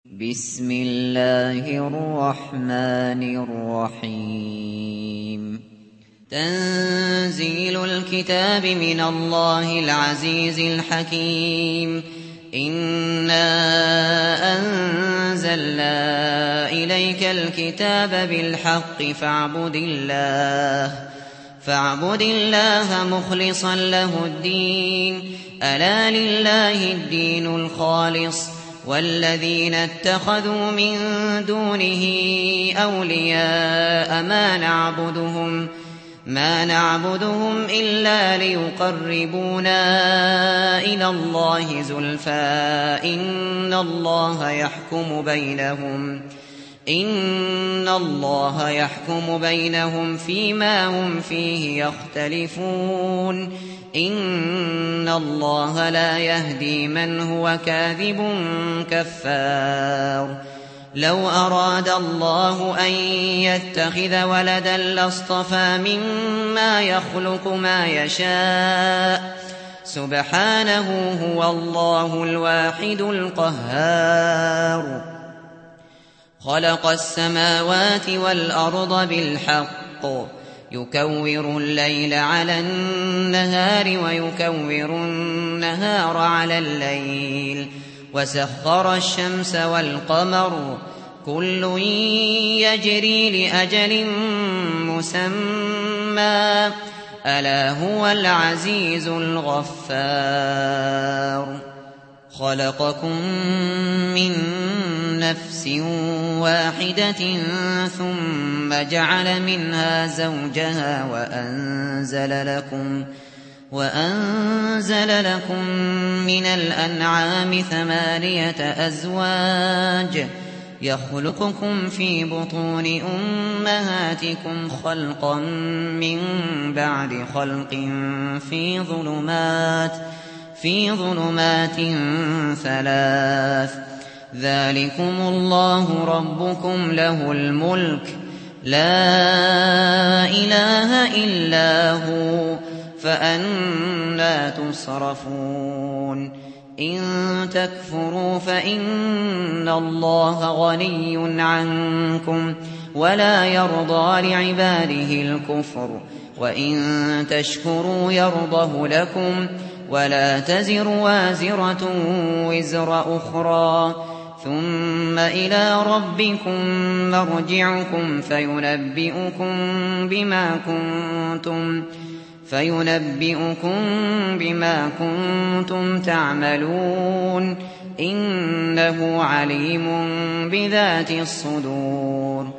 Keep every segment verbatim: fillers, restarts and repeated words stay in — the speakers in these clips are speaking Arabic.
بسم الله الرحمن الرحيم تنزيل الكتاب من الله العزيز الحكيم إنا أنزلنا إليك الكتاب بالحق فاعبد الله فاعبد الله مخلصا له الدين ألا لله الدين الخالص والذين اتخذوا من دونه أولياء ما نعبدهم ما نعبدهم إلا ليقربونا إلى الله زلفى إن الله يحكم بينهم إن الله يحكم بينهم فيما هم فيه يختلفون إن الله لا يهدي من هو كاذب كفار لو أراد الله أن يتخذ ولدا لاصطفى مما يخلق ما يشاء سبحانه هو الله الواحد القهار خلق السماوات والأرض بالحق يكور الليل على النهار ويكور النهار على الليل وسخر الشمس والقمر كل يجري لأجل مسمى ألا هو العزيز الغفار خلقكم من نفس واحدة ثم جعل منها زوجها وأنزل لكم وأنزل لكم من الأنعام ثمانية أزواج يخلقكم في بطون أمهاتكم خلقا من بعد خلق في ظلمات في ظلمات ثلاث ذلكم الله ربكم له الملك لا إله إلا هو فأنى تصرفون إن تكفروا فإن الله غني عنكم ولا يرضى لعباده الكفر وإن تشكروا يرضه لكم ولا تزر وازرة وزر أخرى ثم إلى ربكم مرجعكم فينبئكم بما كنتم فينبئكم بما كنتم تعملون إنه عليم بذات الصدور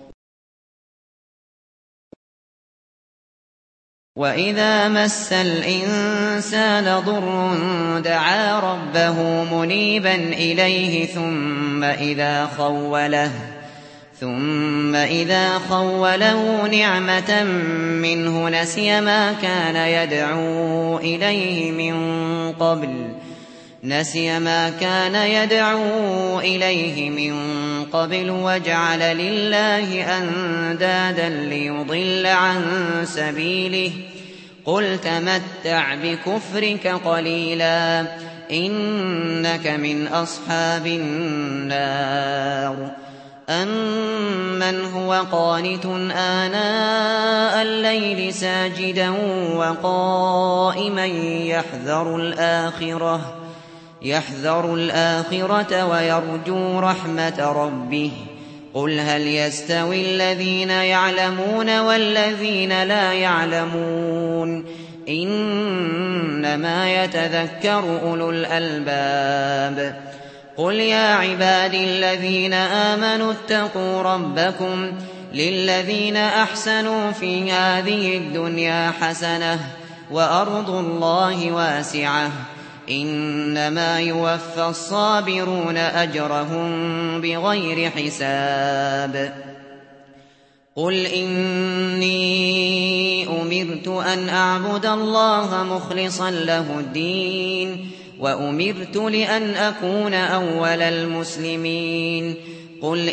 وإذا مس الإنسان ضر دعا ربه منيبا إليه ثم إذا خوله ثم إذا خوله نعمة منه نسي ما كان يدعو إليه من قبل نسي ما كان يدعو إليه من قبل وجعل لله أندادا ليضل عن سبيله قل تمتع بكفرك قليلا إنك من أصحاب النار أمن هو قانت آناء الليل ساجدا وقائما يحذر الآخرة يحذر الآخرة ويرجو رحمة ربه قل هل يستوي الذين يعلمون والذين لا يعلمون إنما يتذكر أولو الألباب قل يا عبادي الذين آمنوا اتقوا ربكم للذين أحسنوا في هذه الدنيا حسنة وأرض الله واسعة إنما يوفى الصابرون أجرهم بغير حساب قل إني أمرت أن أعبد الله مخلصا له الدين وأمرت لأن أكون أول المسلمين قل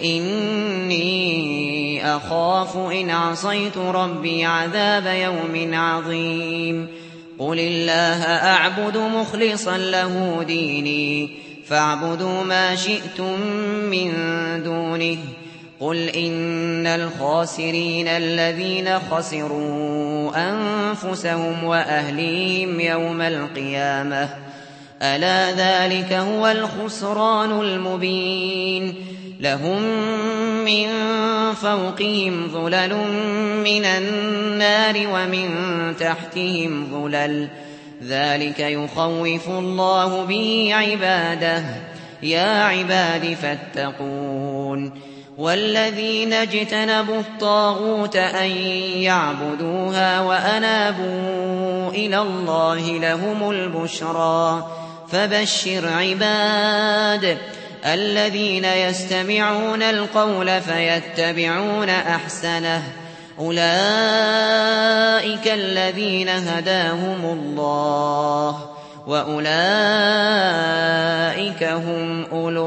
إني أخاف إن عصيت ربي عذاب يوم عظيم قل الله أعبد مخلصا له ديني فاعبدوا ما شئتم من دونه قل إن الخاسرين الذين خسروا أنفسهم وأهليهم يوم القيامة ألا ذلك هو الخسران المبين لهم من فوقهم ظلل من النار ومن تحتهم ظلل ذلك يخوف الله به عباده يا عباد فاتقون والذين اجتنبوا الطاغوت أن يعبدوها وأنابوا إلى الله لهم البشرى فبشر عباد الذين يستمعون القول فيتبعون أحسنه أولئك الذين هداهم الله وأولئك هم أولو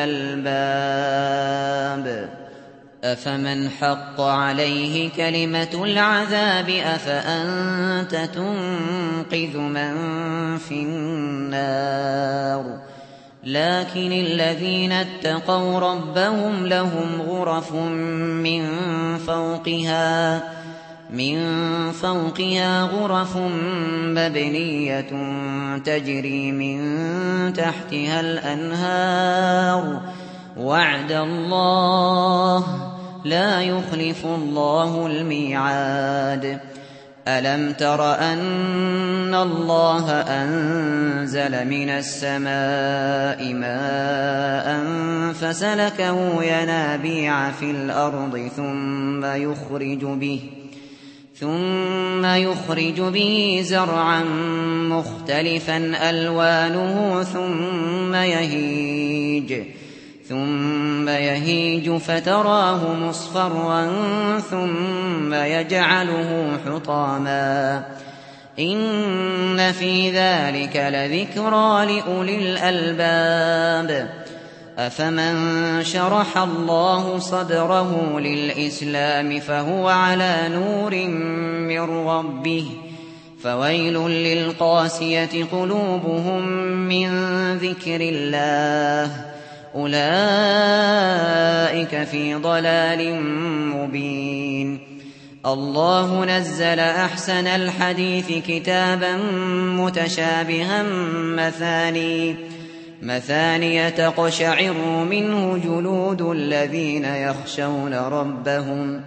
الألباب أفمن حق عليه كلمة العذاب أفأنت تنقذ من في النار لكن الذين اتقوا ربهم لهم غرف من فوقها من فوقها غرف مبنية تجري من تحتها الأنهار وعد الله لا يخلف الله الميعاد ألم تر أن الله أنزل من السماء ماء فسلكه ينابيع في الأرض ثم يخرج به ثم يخرج به زرعا مختلفا ألوانه ثم يهيج ثم يهيج فتراه مصفرا ثم يجعله حطاما إن في ذلك لذكرى لأولي الألباب أفمن شرح الله صدره للإسلام فهو على نور من ربه فويل للقاسية قلوبهم من ذكر الله أولئك في ضلال مبين الله نزل أحسن الحديث كتابا متشابها مثاني مثاني تقشعر منه جلود الذين يخشون ربهم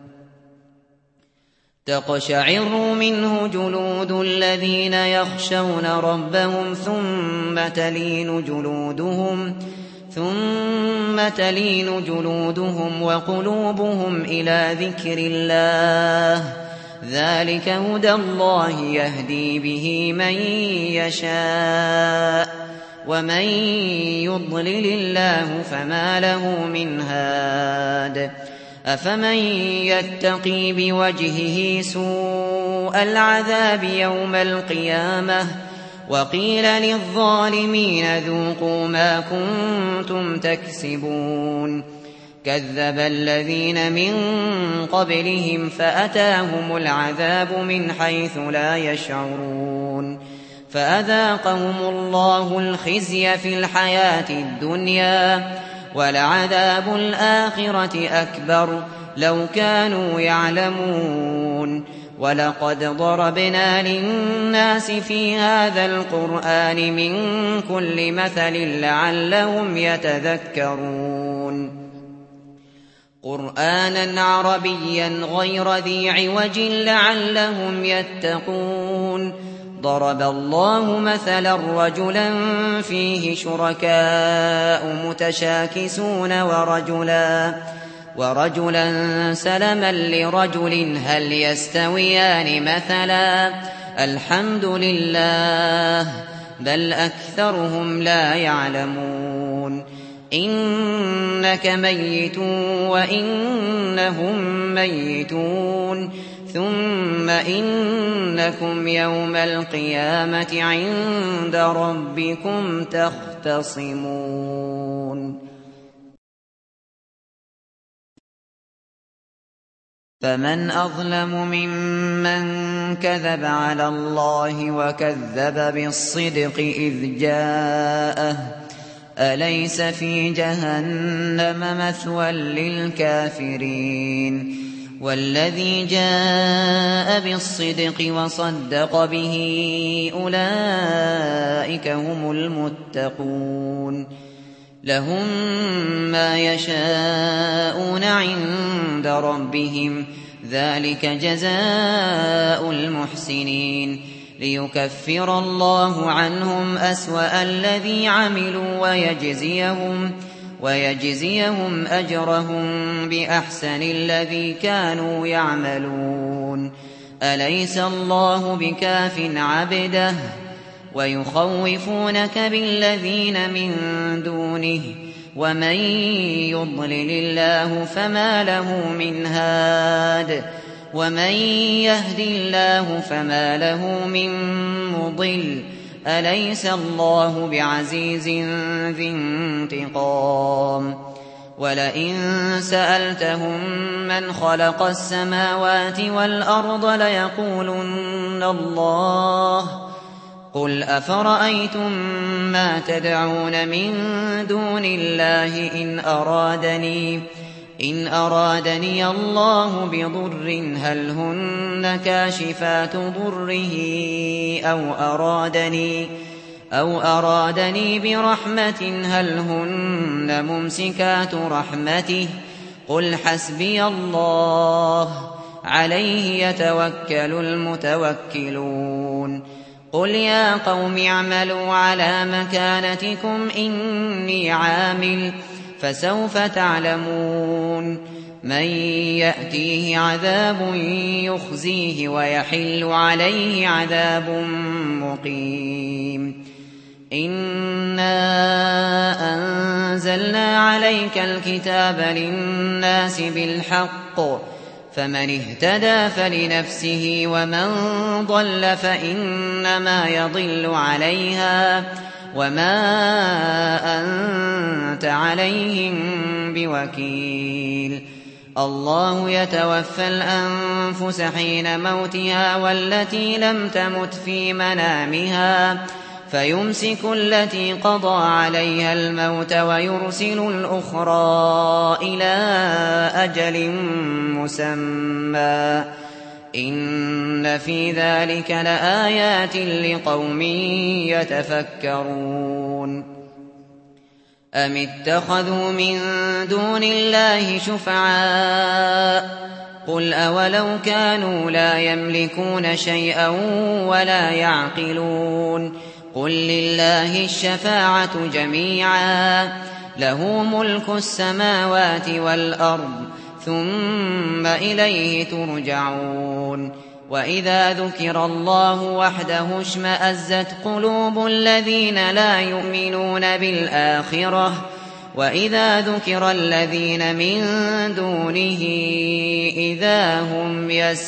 تقشعر منه جلود الذين يخشون ربهم ثم تلين جلودهم ثم تلين جلودهم وقلوبهم إلى ذكر الله ذلك هدى الله يهدي به من يشاء ومن يضلل الله فما له من هاد أفمن يتقي بوجهه سوء العذاب يوم القيامة وقيل للظالمين ذوقوا ما كنتم تكسبون كذب الذين من قبلهم فأتاهم العذاب من حيث لا يشعرون فأذاقهم الله الخزي في الحياة الدنيا ولعذاب الآخرة أكبر لو كانوا يعلمون ولقد ضربنا للناس في هذا القرآن من كل مثل لعلهم يتذكرون قرآنا عربيا غير ذي عوج لعلهم يتقون ضرب الله مثلا رجلا فيه شركاء متشاكسون ورجلا ورجلا سلما لرجل هل يستويان مثلا الحمد لله بل أكثرهم لا يعلمون إنك ميت وإنهم ميتون ثم إنكم يوم القيامة عند ربكم تختصمون فمن أظلم ممن كذب على الله وكذب بالصدق إذ جاءه أليس في جهنم مثوى للكافرين والذي جاء بالصدق وصدق به أولئك هم المتقون لهم ما يشاءون عند ربهم ذلك جزاء المحسنين ليكفر الله عنهم أسوأ الذي عملوا ويجزيهم ويجزيهم أجرهم بأحسن الذي كانوا يعملون أليس الله بكاف عبده ويخوفونك بالذين من دونه ومن يضلل الله فما له من هاد ومن يهد الله فما له من مضل أليس الله بعزيز ذي انتقام ولئن سألتهم من خلق السماوات والأرض ليقولن الله قل أفرأيتم ما تدعون من دون الله إن أرادني إن أرادني الله بضر هل هن كاشفات ضره أو أرادني أو أرادني برحمة هل هن ممسكات رحمته قل حسبي الله عليه يتوكل المتوكلون قل يا قوم اعملوا على مكانتكم إني عامل فسوف تعلمون من يأتيه عذاب يخزيه ويحل عليه عذاب مقيم إنا أنزلنا عليك الكتاب للناس بالحق فمن اهتدى فلنفسه ومن ضل فإنما يضل عليها وما أنت عليهم بوكيل الله يتوفى الأنفس حين موتها والتي لم تمت في منامها فيمسك التي قضى عليها الموت ويرسل الأخرى إلى أجل مسمى إن في ذلك لآيات لقوم يتفكرون أم اتخذوا من دون الله شفعاء قل أولو كانوا لا يملكون شيئا ولا يعقلون قل لله الشفاعة جميعا له ملك السماوات والأرض ثم إليه ترجعون وإذا ذكر الله وحده اشمأزت قلوب الذين لا يؤمنون بالآخرة وإذا ذكر الذين من دونه إذا هم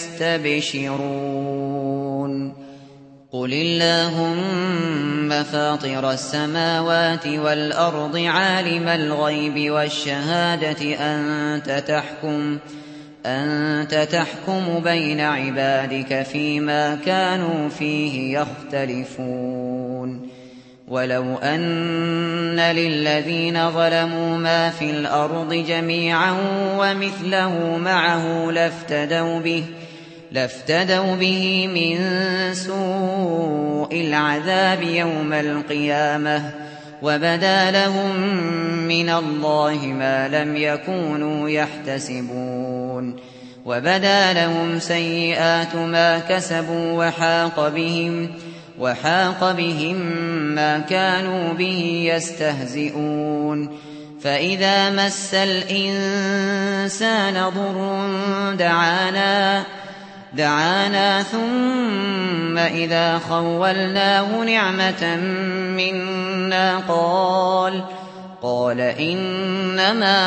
يستبشرون قل اللهم فاطر السماوات والأرض عالم الغيب والشهادة أنت تحكم أنت تحكم بين عبادك فيما كانوا فيه يختلفون ولو أن للذين ظلموا ما في الأرض جميعا ومثله معه لافتدوا به لافتدوا به من سوء العذاب يوم القيامة وبدا لهم من الله ما لم يكونوا يحتسبون وبدا لهم سيئات ما كسبوا وحاق بهم وحاق بهم ما كانوا به يستهزئون فإذا مس الإنسان ضر دعانا دعانا ثم إذا خولناه نعمة منا قال قال إنما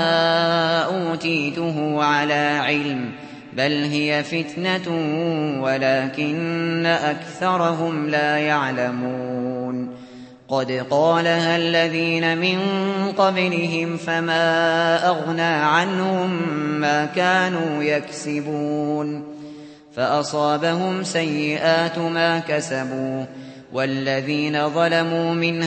أوتيته على علم بل هي فتنة ولكن أكثرهم لا يعلمون قد قالها الذين من قبلهم فما أغنى عنهم ما كانوا يكسبون فأصابهم سيئات ما كسبوا والذين ظلموا من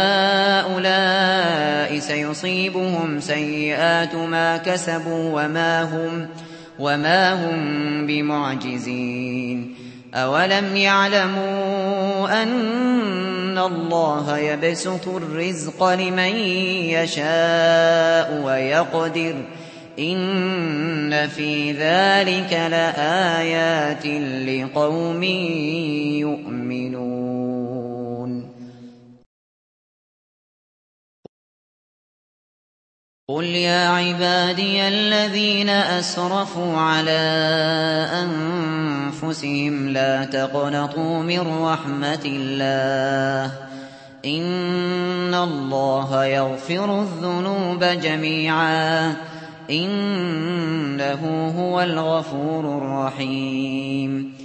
هؤلاء سيصيبهم سيئات ما كسبوا وما هم وما هم بمعجزين أولم يعلموا أن الله يبسط الرزق لمن يشاء ويقدر إن في ذلك لآيات لقوم يؤمنون قل يا عبادي الذين أسرفوا على أنفسهم لا تقنطوا من رحمة الله إن الله يغفر الذنوب جميعا إنه هو الغفور الرحيم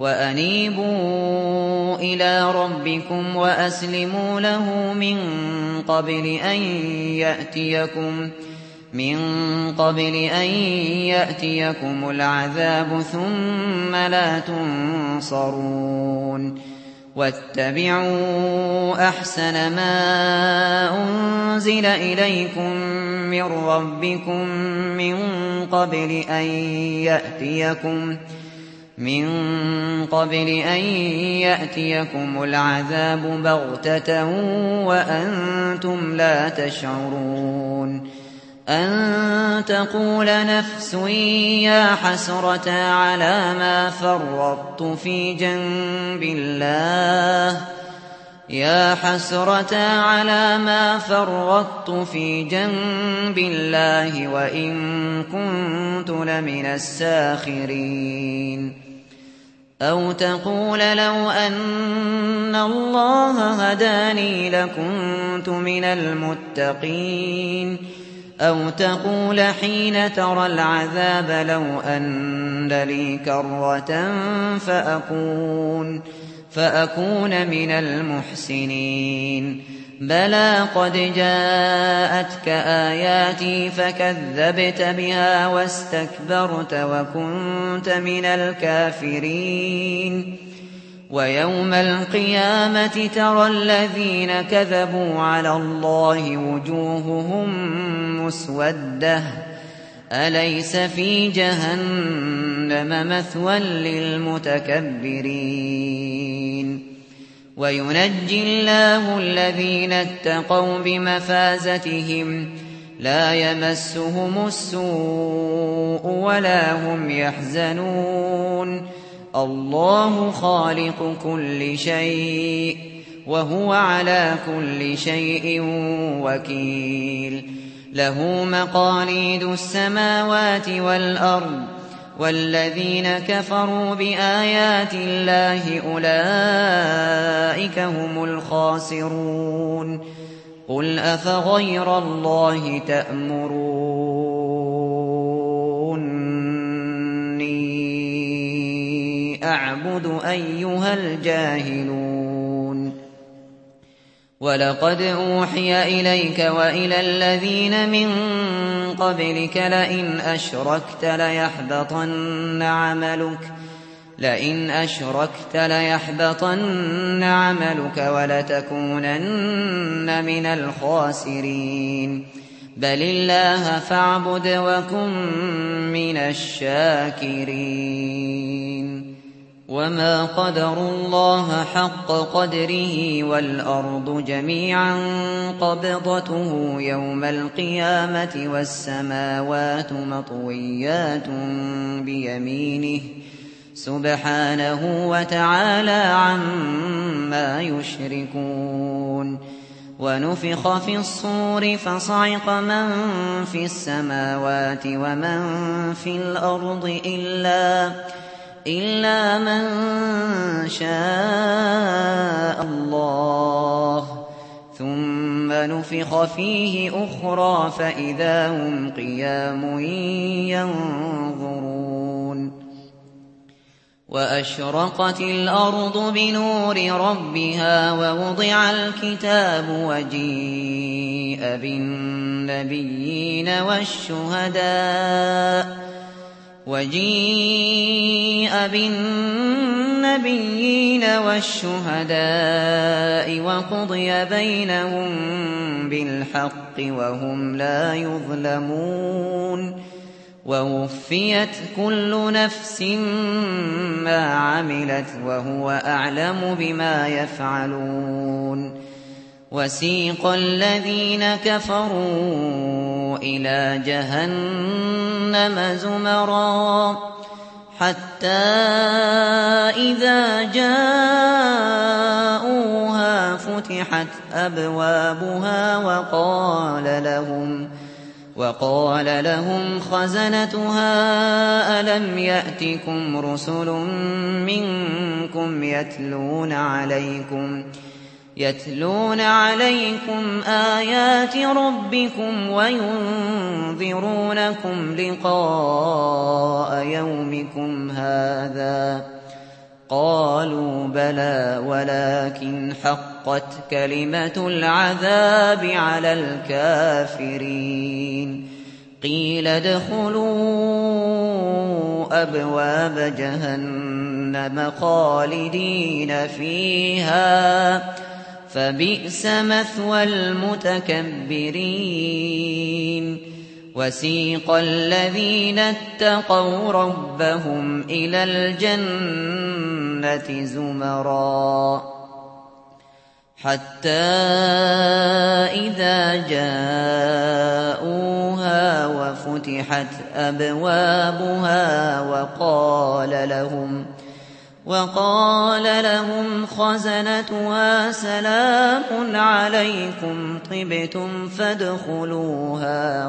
وأنيبوا إلى ربكم وأسلموا له من قبل أن يأتيكم من قبل أن يأتيكم العذاب ثم لا تنصرون واتبعوا أحسن ما أنزل إليكم من ربكم من قبل أن يأتيكم من قبل أن يأتيكم العذاب بغتة وأنتم لا تشعرون أن تقول نفس يا حسرة على ما فرطت في جنب الله يا حسرة على ما فرطت في جنب الله وإن كنت لمن الساخرين أو تقول لو أن الله هداني لكنت من المتقين أو تقول حين ترى العذاب لو أن لي كرة فأكون فأكون من المحسنين بلى قد جاءتك آياتي فكذبت بها واستكبرت وكنت من الكافرين ويوم القيامة ترى الذين كذبوا على الله وجوههم مسودة أليس في جهنم مثوى للمتكبرين وينجي الله الذين اتقوا بمفازتهم لا يمسهم السوء ولا هم يحزنون الله خالق كل شيء وهو على كل شيء وكيل له مقاليد السماوات والأرض والذين كفروا بآيات الله أولئك هم الخاسرون قل أفغير الله تأمروني أعبد أيها الجاهلون ولقد أوحي إليك وإلى الذين من قبلك لئن أشركت ليحبطن عملك لئن أشركت ليحبطن عملك ولتكونن من الخاسرين بل الله فاعبد وكن من الشاكرين وما قدروا الله حق قدره والأرض جميعا قبضته يوم القيامة والسماوات مطويات بيمينه سبحانه وتعالى عما يشركون ونفخ في الصور فصعق من في السماوات ومن في الأرض إلا إلا من شاء الله ثم نفخ فيه أخرى فإذا هم قيام ينظرون وأشرقت الأرض بنور ربها ووضع الكتاب وجيء بالنبيين والشهداء وجيء بالنبيين والشهداء وقضي بينهم بالحق وهم لا يظلمون ووفيت كل نفس ما عملت وهو أعلم بما يفعلون وسيق الذين كفروا إلى جهنم زمرا حتى إذا جاءوها فتحت أبوابها وقال لهم وقال لهم خزنتها ألم يأتكم رسل منكم يتلون عليكم يتلون عليكم آيات ربكم وينذرونكم لقاء يومكم هذا قالوا بلى ولكن حقت كلمة العذاب على الكافرين قيل ادخلوا أبواب جهنم خالدين فيها فبئس مثوى المتكبرين وسيق الذين اتقوا ربهم إلى الجنة زمرا حتى إذا جاءوها وفتحت أبوابها وقال لهم وقال لهم خزنتها سلام عليكم طبتم فادخلوها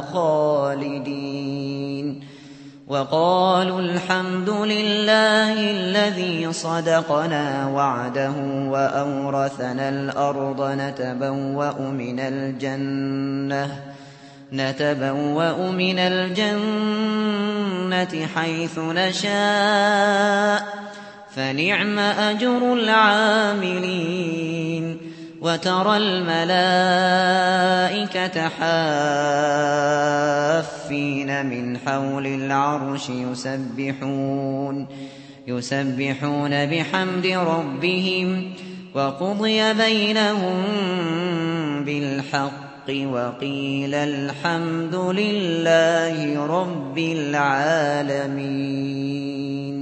خالدين وقالوا الحمد لله الذي صدقنا وعده وأورثنا الأرض نتبوأ من الجنة نتبوأ من الجنة حيث نشاء فنعم أجر العاملين وترى الملائكة حافين من حول العرش يسبحون يسبحون بحمد ربهم وقضي بينهم بالحق وقيل الحمد لله رب العالمين.